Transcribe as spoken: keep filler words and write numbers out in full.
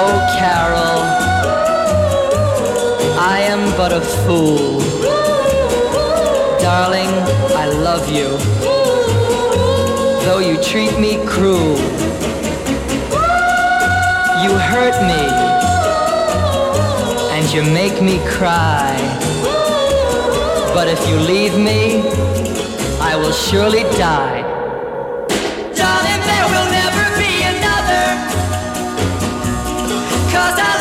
Oh, Carol, I am but a fool. Darling, I love you, though you treat me cruel. You hurt me, and you make me cry. But if you leave me, I will surely die. Darling, there will never be another, 'cause I